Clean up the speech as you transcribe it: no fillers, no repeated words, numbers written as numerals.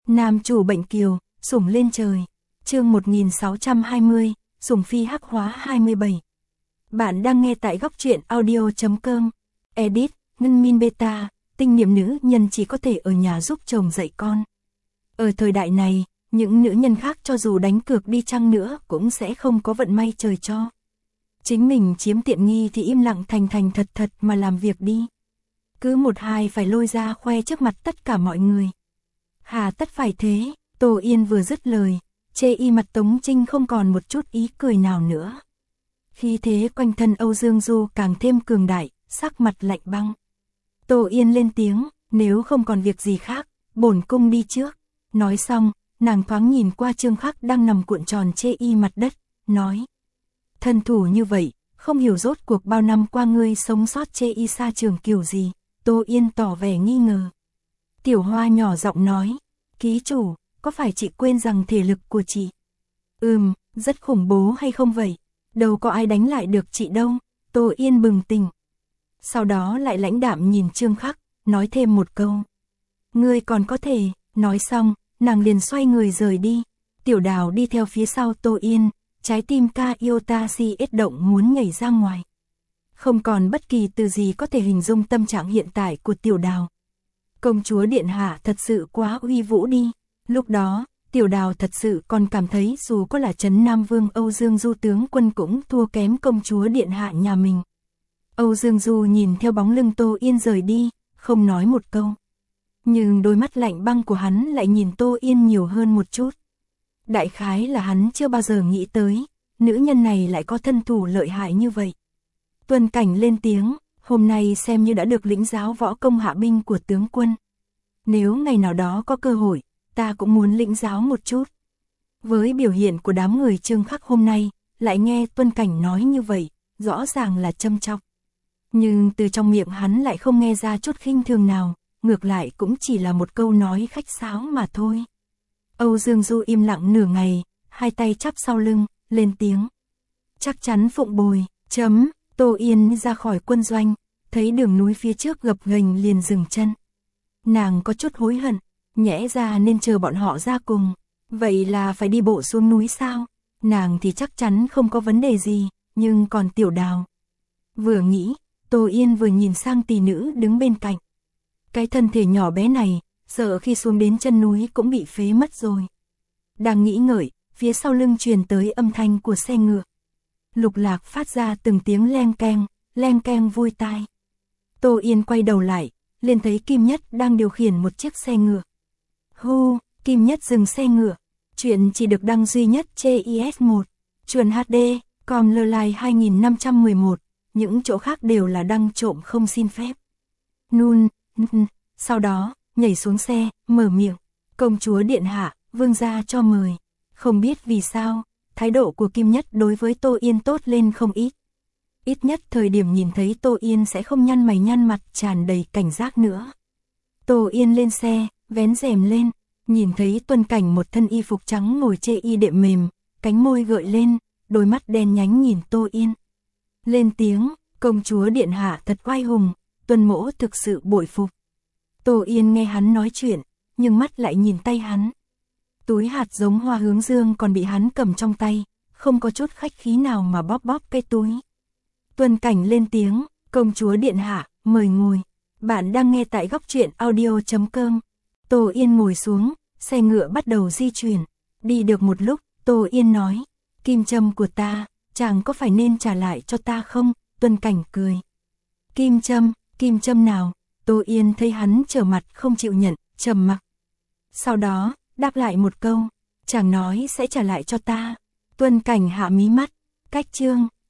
Nam chủ bệnh kiều, sủng lên trời. Chương 1620, sủng phi hắc hóa 27. Bạn đang nghe tại góc truyện audio.com. Edit, Ngân Min Beta, tinh niệm nữ nhân chỉ có thể ở nhà giúp chồng dạy con. Ở thời đại này, những nữ nhân khác cho dù đánh cược đi chăng nữa cũng sẽ không có vận may trời cho. Chính mình chiếm tiện nghi thì im lặng thành thật mà làm việc đi. Cứ một hai phải lôi ra khoe trước mặt tất cả mọi người. Hà tất phải thế, Tô Yên vừa dứt lời, chê y mặt Tống Trinh không còn một chút ý cười nào nữa. Khi thế quanh thân Âu Dương Du càng thêm cường đại, sắc mặt lạnh băng. Tô Yên lên tiếng, nếu không còn việc gì khác, bổn cung đi trước. Nói xong, nàng thoáng nhìn qua Trương Khắc đang nằm cuộn tròn chê y mặt đất, nói. Thân thủ như vậy, không hiểu rốt cuộc bao năm qua ngươi sống sót chê y xa trường kiểu gì. Tô Yên tỏ vẻ nghi ngờ. Tiểu Hoa nhỏ giọng nói, ký chủ, có phải chị quên rằng thể lực của chị? Rất khủng bố hay không vậy? Đâu có ai đánh lại được chị đâu. Tô Yên bừng tỉnh. Sau đó lại lãnh đạm nhìn Trương Khắc, nói thêm một câu. Ngươi còn có thể, nói xong, nàng liền xoay người rời đi. Tiểu Đào đi theo phía sau Tô Yên, trái tim Kyotashi ết động muốn nhảy ra ngoài. Không còn bất kỳ từ gì có thể hình dung tâm trạng hiện tại của Tiểu Đào. Công chúa Điện Hạ thật sự quá uy vũ đi. Lúc đó, Tiểu Đào thật sự còn cảm thấy dù có là Trấn Nam Vương Âu Dương Du tướng quân cũng thua kém công chúa Điện Hạ nhà mình. Âu Dương Du nhìn theo bóng lưng Tô Yên rời đi, không nói một câu. Nhưng đôi mắt lạnh băng của hắn lại nhìn Tô Yên nhiều hơn một chút. Đại khái là hắn chưa bao giờ nghĩ tới, nữ nhân này lại có thân thủ lợi hại như vậy. Tuân Cảnh lên tiếng, hôm nay xem như đã được lĩnh giáo võ công hạ binh của tướng quân. Nếu ngày nào đó có cơ hội, ta cũng muốn lĩnh giáo một chút. Với biểu hiện của đám người Trương Khắc hôm nay, lại nghe Tuân Cảnh nói như vậy, rõ ràng là châm chọc. Nhưng từ trong miệng hắn lại không nghe ra chút khinh thường nào, ngược lại cũng chỉ là một câu nói khách sáo mà thôi. Âu Dương Du im lặng nửa ngày, hai tay chắp sau lưng, lên tiếng. Chắc chắn phụng bồi, Tô Yên ra khỏi quân doanh, thấy đường núi phía trước gập ghềnh liền dừng chân. Nàng có chút hối hận, nhẽ ra nên chờ bọn họ ra cùng, vậy là phải đi bộ xuống núi sao? Nàng thì chắc chắn không có vấn đề gì, nhưng còn Tiểu Đào. Vừa nghĩ, Tô Yên vừa nhìn sang tỷ nữ đứng bên cạnh. Cái thân thể nhỏ bé này, sợ khi xuống đến chân núi cũng bị phế mất rồi. Đang nghĩ ngợi, phía sau lưng truyền tới âm thanh của xe ngựa. Lục Lạc phát ra từng tiếng len keng vui tai. Tô Yên quay đầu lại, liền thấy Kim Nhất đang điều khiển một chiếc xe ngựa. Hô, Kim Nhất dừng xe ngựa. Chuyện chỉ được đăng duy nhất trên IS1, chuẩn HD, com Lline 2511, những chỗ khác đều là đăng trộm không xin phép. Sau đó, nhảy xuống xe, mở miệng. Công chúa Điện Hạ, vương gia cho mời. Không biết vì sao, thái độ của Kim Nhất đối với Tô Yên tốt lên không ít. Ít nhất thời điểm nhìn thấy Tô Yên sẽ không nhăn mày nhăn mặt tràn đầy cảnh giác nữa. Tô Yên lên xe, vén rèm lên, nhìn thấy Tuân Cảnh một thân y phục trắng ngồi chê y đệm mềm, cánh môi gợi lên, đôi mắt đen nhánh nhìn Tô Yên. Lên tiếng, công chúa Điện Hạ thật oai hùng, Tuân mỗ thực sự bội phục. Tô Yên nghe hắn nói chuyện, nhưng mắt lại nhìn tay hắn. Túi hạt giống hoa hướng dương còn bị hắn cầm trong tay, không có chút khách khí nào mà bóp cái túi. Tuân Cảnh lên tiếng, công chúa Điện Hạ, mời ngồi. Bạn đang nghe tại góc truyện audio.com. Tô Yên ngồi xuống, xe ngựa bắt đầu di chuyển. Đi được một lúc, Tô Yên nói, kim châm của ta, chàng có phải nên trả lại cho ta không? Tuân Cảnh cười. Kim châm nào? Tô Yên thấy hắn trở mặt không chịu nhận, trầm mặc. Sau đó, đáp lại một câu, chàng nói sẽ trả lại cho ta. Tuân Cảnh hạ mí mắt, cách chương.